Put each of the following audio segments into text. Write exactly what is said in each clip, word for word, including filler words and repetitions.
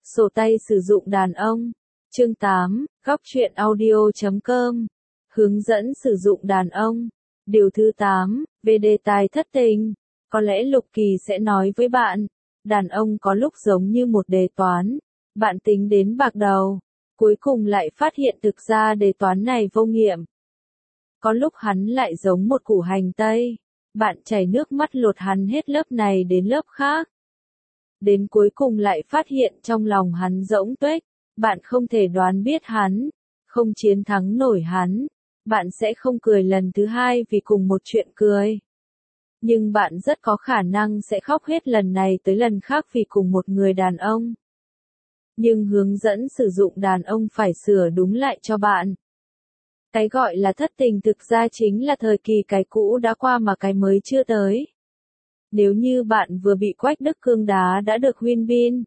Sổ tay sử dụng đàn ông. Chương tám, góc truyện audio chấm com. Hướng dẫn sử dụng đàn ông. Điều thứ tám, về đề tài thất tình. Có lẽ Lục Kỳ sẽ nói với bạn, đàn ông có lúc giống như một đề toán. Bạn tính đến bạc đầu, cuối cùng lại phát hiện thực ra đề toán này vô nghiệm. Có lúc hắn lại giống một củ hành tây. Bạn chảy nước mắt lột hắn hết lớp này đến lớp khác. Đến cuối cùng lại phát hiện trong lòng hắn rỗng tuếch, bạn không thể đoán biết hắn, không chiến thắng nổi hắn, bạn sẽ không cười lần thứ hai vì cùng một chuyện cười. Nhưng bạn rất có khả năng sẽ khóc hết lần này tới lần khác vì cùng một người đàn ông. Nhưng hướng dẫn sử dụng đàn ông phải sửa đúng lại cho bạn. Cái gọi là thất tình thực ra chính là thời kỳ cái cũ đã qua mà cái mới chưa tới. Nếu như bạn vừa bị Quách Đức Cương đá đã được Huyên Bin,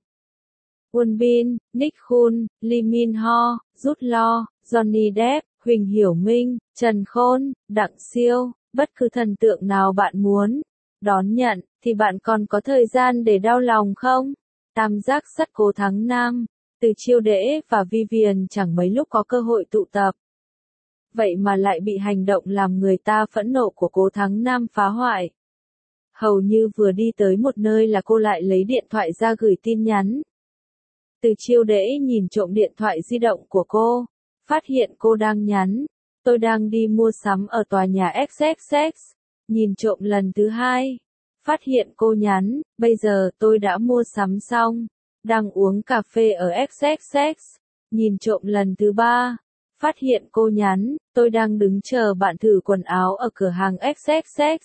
Won Bin, Nick Khun, Lee Min Ho, Jude Law, Johnny Depp, Huỳnh Hiểu Minh, Trần Khôn, Đặng Siêu, bất cứ thần tượng nào bạn muốn đón nhận, thì bạn còn có thời gian để đau lòng không? Tam giác sắt Cố Thắng Nam, Từ Chiêu Đễ và Vivian chẳng mấy lúc có cơ hội tụ tập. Vậy mà lại bị hành động làm người ta phẫn nộ của Cố Thắng Nam phá hoại. Hầu như vừa đi tới một nơi là cô lại lấy điện thoại ra gửi tin nhắn. Từ Chiêu Đễ nhìn trộm điện thoại di động của cô, phát hiện cô đang nhắn, tôi đang đi mua sắm ở tòa nhà ích ích ích, nhìn trộm lần thứ hai, phát hiện cô nhắn, bây giờ tôi đã mua sắm xong, đang uống cà phê ở ích ích ích, nhìn trộm lần thứ ba, phát hiện cô nhắn, tôi đang đứng chờ bạn thử quần áo ở cửa hàng ích ích ích.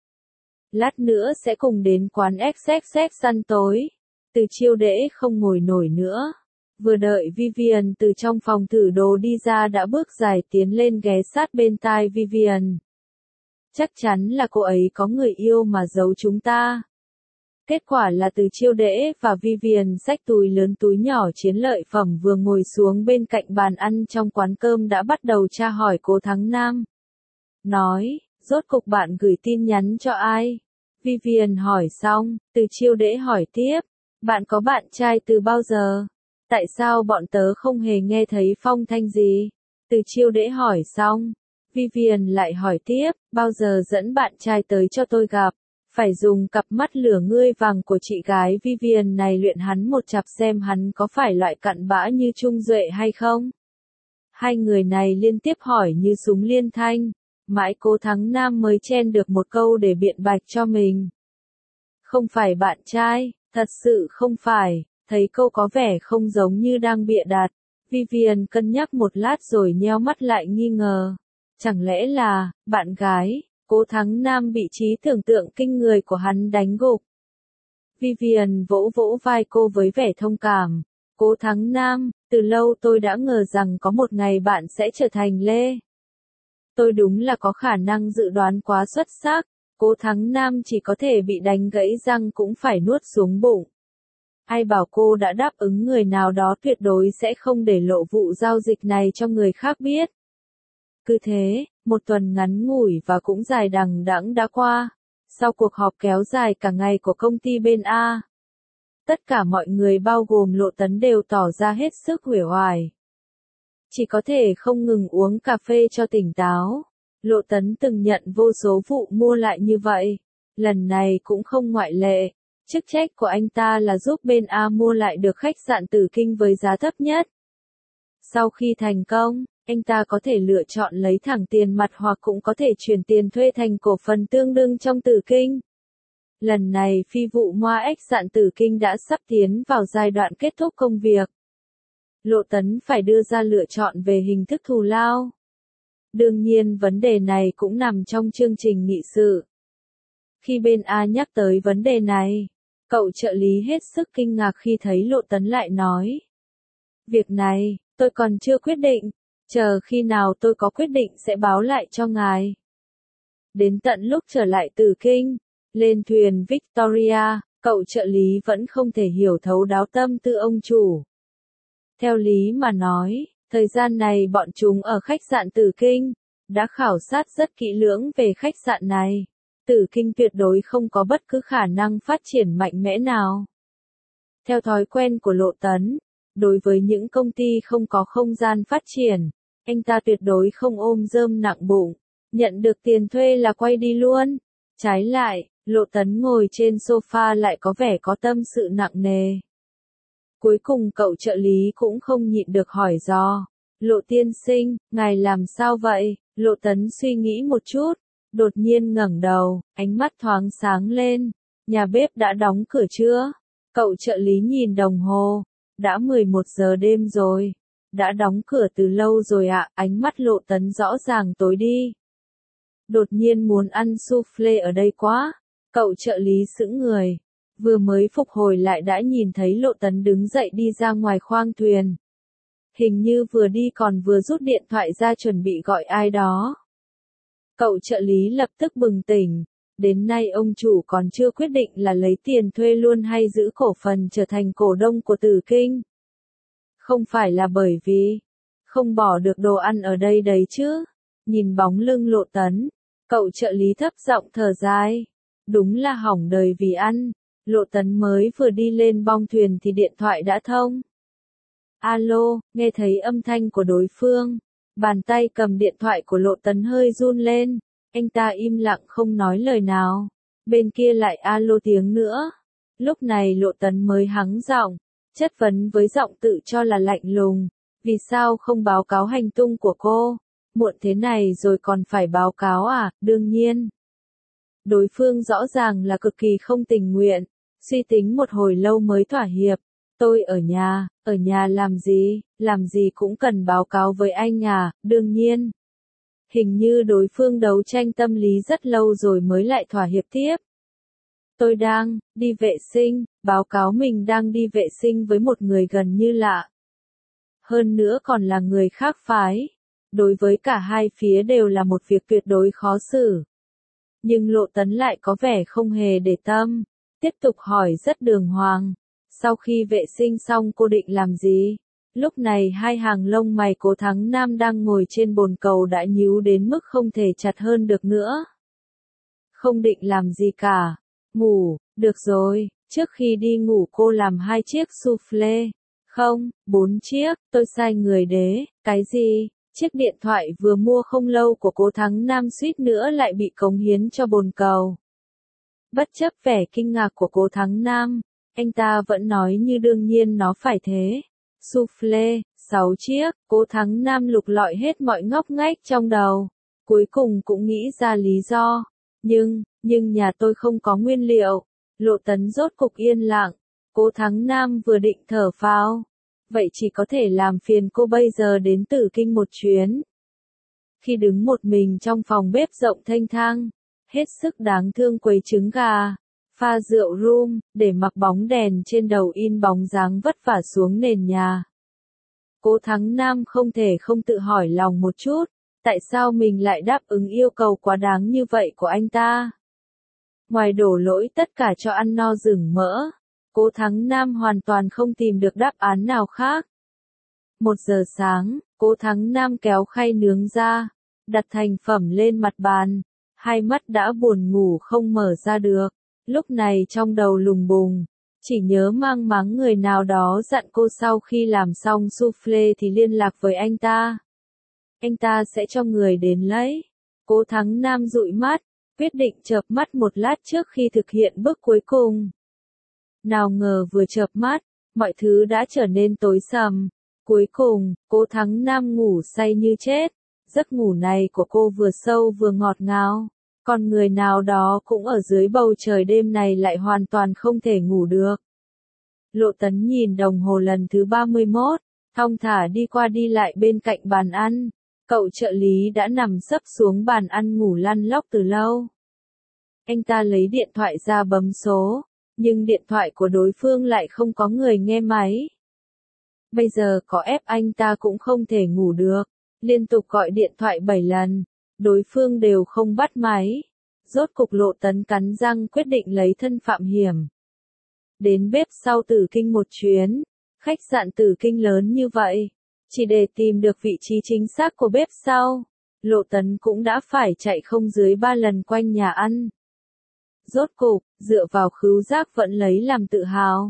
Lát nữa sẽ cùng đến quán ích ích ích ăn tối. Từ Chiêu Đễ không ngồi nổi nữa. Vừa đợi Vivian từ trong phòng thử đồ đi ra đã bước dài tiến lên ghé sát bên tai Vivian. Chắc chắn là cô ấy có người yêu mà giấu chúng ta. Kết quả là Từ Chiêu Đễ và Vivian xách túi lớn túi nhỏ chiến lợi phẩm vừa ngồi xuống bên cạnh bàn ăn trong quán cơm đã bắt đầu tra hỏi Cố Thắng Nam. Nói, rốt cục bạn gửi tin nhắn cho ai? Vivian hỏi xong, Từ Chiêu Đễ hỏi tiếp, bạn có bạn trai từ bao giờ? Tại sao bọn tớ không hề nghe thấy phong thanh gì? Từ Chiêu Đễ hỏi xong, Vivian lại hỏi tiếp, bao giờ dẫn bạn trai tới cho tôi gặp? Phải dùng cặp mắt lửa ngươi vàng của chị gái Vivian này luyện hắn một chặp xem hắn có phải loại cặn bã như Trung Duệ hay không? Hai người này liên tiếp hỏi như súng liên thanh. Mãi Cố Thắng Nam mới chen được một câu để biện bạch cho mình. Không phải bạn trai, thật sự không phải, thấy câu có vẻ không giống như đang bịa đặt. Vivian cân nhắc một lát rồi nheo mắt lại nghi ngờ. Chẳng lẽ là, bạn gái, Cố Thắng Nam bị trí tưởng tượng kinh người của hắn đánh gục. Vivian vỗ vỗ vai cô với vẻ thông cảm. Cố Thắng Nam, từ lâu tôi đã ngờ rằng có một ngày bạn sẽ trở thành Lê. Tôi đúng là có khả năng dự đoán quá xuất sắc, Cố Thắng Nam chỉ có thể bị đánh gãy răng cũng phải nuốt xuống bụng. Ai bảo cô đã đáp ứng người nào đó tuyệt đối sẽ không để lộ vụ giao dịch này cho người khác biết. Cứ thế, một tuần ngắn ngủi và cũng dài đằng đẵng đã qua, sau cuộc họp kéo dài cả ngày của công ty bên A. Tất cả mọi người bao gồm Lộ Tấn đều tỏ ra hết sức uể oải. Chỉ có thể không ngừng uống cà phê cho tỉnh táo. Lộ Tấn từng nhận vô số vụ mua lại như vậy. Lần này cũng không ngoại lệ. Chức trách của anh ta là giúp bên A mua lại được khách sạn Tử Kinh với giá thấp nhất. Sau khi thành công, anh ta có thể lựa chọn lấy thẳng tiền mặt hoặc cũng có thể chuyển tiền thuê thành cổ phần tương đương trong Tử Kinh. Lần này phi vụ mua khách sạn Tử Kinh đã sắp tiến vào giai đoạn kết thúc công việc. Lộ Tấn phải đưa ra lựa chọn về hình thức thù lao. Đương nhiên vấn đề này cũng nằm trong chương trình nghị sự. Khi bên A nhắc tới vấn đề này, cậu trợ lý hết sức kinh ngạc khi thấy Lộ Tấn lại nói. Việc này, tôi còn chưa quyết định, chờ khi nào tôi có quyết định sẽ báo lại cho ngài. Đến tận lúc trở lại Tử Kinh, lên thuyền Victoria, cậu trợ lý vẫn không thể hiểu thấu đáo tâm tư ông chủ. Theo lý mà nói, thời gian này bọn chúng ở khách sạn Tử Kinh, đã khảo sát rất kỹ lưỡng về khách sạn này. Tử Kinh tuyệt đối không có bất cứ khả năng phát triển mạnh mẽ nào. Theo thói quen của Lộ Tấn, đối với những công ty không có không gian phát triển, anh ta tuyệt đối không ôm rơm nặng bụng, nhận được tiền thuê là quay đi luôn. Trái lại, Lộ Tấn ngồi trên sofa lại có vẻ có tâm sự nặng nề. Cuối cùng cậu trợ lý cũng không nhịn được hỏi do. Lộ tiên sinh, ngài làm sao vậy? Lộ Tấn suy nghĩ một chút, đột nhiên ngẩng đầu, ánh mắt thoáng sáng lên. Nhà bếp đã đóng cửa chưa? Cậu trợ lý nhìn đồng hồ. Đã mười một giờ đêm rồi. Đã đóng cửa từ lâu rồi ạ, ánh mắt Lộ Tấn rõ ràng tối đi. Đột nhiên muốn ăn soufflé ở đây quá. Cậu trợ lý sững người. Vừa mới phục hồi lại đã nhìn thấy Lộ Tấn đứng dậy đi ra ngoài khoang thuyền. Hình như vừa đi còn vừa rút điện thoại ra chuẩn bị gọi ai đó. Cậu trợ lý lập tức bừng tỉnh. Đến nay ông chủ còn chưa quyết định là lấy tiền thuê luôn hay giữ cổ phần trở thành cổ đông của Tử Kinh. Không phải là bởi vì không bỏ được đồ ăn ở đây đấy chứ. Nhìn bóng lưng Lộ Tấn, cậu trợ lý thấp giọng thở dài. Đúng là hỏng đời vì ăn. Lộ Tấn mới vừa đi lên bong thuyền thì điện thoại đã thông. Alo, nghe thấy âm thanh của đối phương. Bàn tay cầm điện thoại của Lộ Tấn hơi run lên. Anh ta im lặng không nói lời nào. Bên kia lại alo tiếng nữa. Lúc này Lộ Tấn mới hắng giọng, chất vấn với giọng tự cho là lạnh lùng. Vì sao không báo cáo hành tung của cô? Muộn thế này rồi còn phải báo cáo à? Đương nhiên. Đối phương rõ ràng là cực kỳ không tình nguyện. Suy tính một hồi lâu mới thỏa hiệp. Tôi ở nhà, ở nhà làm gì, làm gì cũng cần báo cáo với anh à, đương nhiên. Hình như đối phương đấu tranh tâm lý rất lâu rồi mới lại thỏa hiệp tiếp. Tôi đang đi vệ sinh, báo cáo mình đang đi vệ sinh với một người gần như lạ. Hơn nữa còn là người khác phái. Đối với cả hai phía đều là một việc tuyệt đối khó xử. Nhưng Lộ Tấn lại có vẻ không hề để tâm. Tiếp tục hỏi rất đường hoàng. Sau khi vệ sinh xong cô định làm gì? Lúc này hai hàng lông mày Cố Thắng Nam đang ngồi trên bồn cầu đã nhíu đến mức không thể chặt hơn được nữa. Không định làm gì cả. Ngủ, được rồi, trước khi đi ngủ cô làm hai chiếc soufflé. Không, bốn chiếc, tôi sai người đế, cái gì? Chiếc điện thoại vừa mua không lâu của Cố Thắng Nam suýt nữa lại bị cống hiến cho bồn cầu. Bất chấp vẻ kinh ngạc của Cố Thắng Nam, anh ta vẫn nói như đương nhiên nó phải thế. Soufflé, sáu chiếc, Cố Thắng Nam lục lọi hết mọi ngóc ngách trong đầu. Cuối cùng cũng nghĩ ra lý do. Nhưng, nhưng nhà tôi không có nguyên liệu. Lộ Tấn rốt cục yên lặng. Cố Thắng Nam vừa định thở phào. Vậy chỉ có thể làm phiền cô bây giờ đến Tử Kinh một chuyến. Khi đứng một mình trong phòng bếp rộng thênh thang, hết sức đáng thương quấy trứng gà, pha rượu rum, để mặc bóng đèn trên đầu in bóng dáng vất vả xuống nền nhà. Cố Thắng Nam không thể không tự hỏi lòng một chút, tại sao mình lại đáp ứng yêu cầu quá đáng như vậy của anh ta? Ngoài đổ lỗi tất cả cho ăn no rừng mỡ, Cố Thắng Nam hoàn toàn không tìm được đáp án nào khác. Một giờ sáng, Cố Thắng Nam kéo khay nướng ra, đặt thành phẩm lên mặt bàn, hai mắt đã buồn ngủ không mở ra được. Lúc này trong đầu lùng bùng, chỉ nhớ mang máng người nào đó dặn cô sau khi làm xong soufflé thì liên lạc với anh ta. Anh ta sẽ cho người đến lấy. Cố Thắng Nam dụi mắt, quyết định chợp mắt một lát trước khi thực hiện bước cuối cùng. Nào ngờ vừa chợp mắt, mọi thứ đã trở nên tối sầm. Cuối cùng, Cố Thắng Nam ngủ say như chết. Giấc ngủ này của cô vừa sâu vừa ngọt ngào. Còn người nào đó cũng ở dưới bầu trời đêm này lại hoàn toàn không thể ngủ được. Lộ Tấn nhìn đồng hồ lần thứ ba mươi mốt, thong thả đi qua đi lại bên cạnh bàn ăn. Cậu trợ lý đã nằm sấp xuống bàn ăn ngủ lăn lóc từ lâu. Anh ta lấy điện thoại ra bấm số, nhưng điện thoại của đối phương lại không có người nghe máy. Bây giờ có ép anh ta cũng không thể ngủ được, liên tục gọi điện thoại bảy lần. Đối phương đều không bắt máy. Rốt cục Lộ Tấn cắn răng quyết định lấy thân phạm hiểm. Đến bếp sau Tử Kinh một chuyến. Khách sạn Tử Kinh lớn như vậy. Chỉ để tìm được vị trí chính xác của bếp sau. Lộ Tấn cũng đã phải chạy không dưới ba lần quanh nhà ăn. Rốt cục, dựa vào khứu giác vẫn lấy làm tự hào.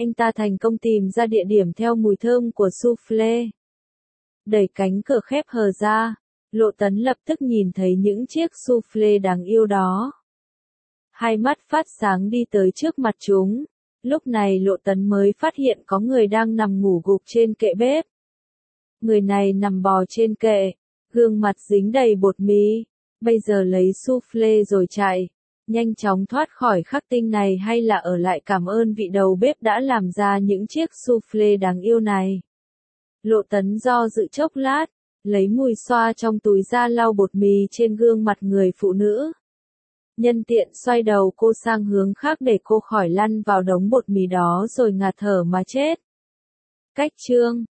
Anh ta thành công tìm ra địa điểm theo mùi thơm của soufflé. Đẩy cánh cửa khép hờ ra, Lộ Tấn lập tức nhìn thấy những chiếc soufflé đáng yêu đó. Hai mắt phát sáng đi tới trước mặt chúng. Lúc này Lộ Tấn mới phát hiện có người đang nằm ngủ gục trên kệ bếp. Người này nằm bò trên kệ, gương mặt dính đầy bột mì. Bây giờ lấy soufflé rồi chạy. Nhanh chóng thoát khỏi khắc tinh này hay là ở lại cảm ơn vị đầu bếp đã làm ra những chiếc soufflé đáng yêu này. Lộ Tấn do dự chốc lát, lấy mùi xoa trong túi ra lau bột mì trên gương mặt người phụ nữ. Nhân tiện xoay đầu cô sang hướng khác để cô khỏi lăn vào đống bột mì đó rồi ngạt thở mà chết. Cách chương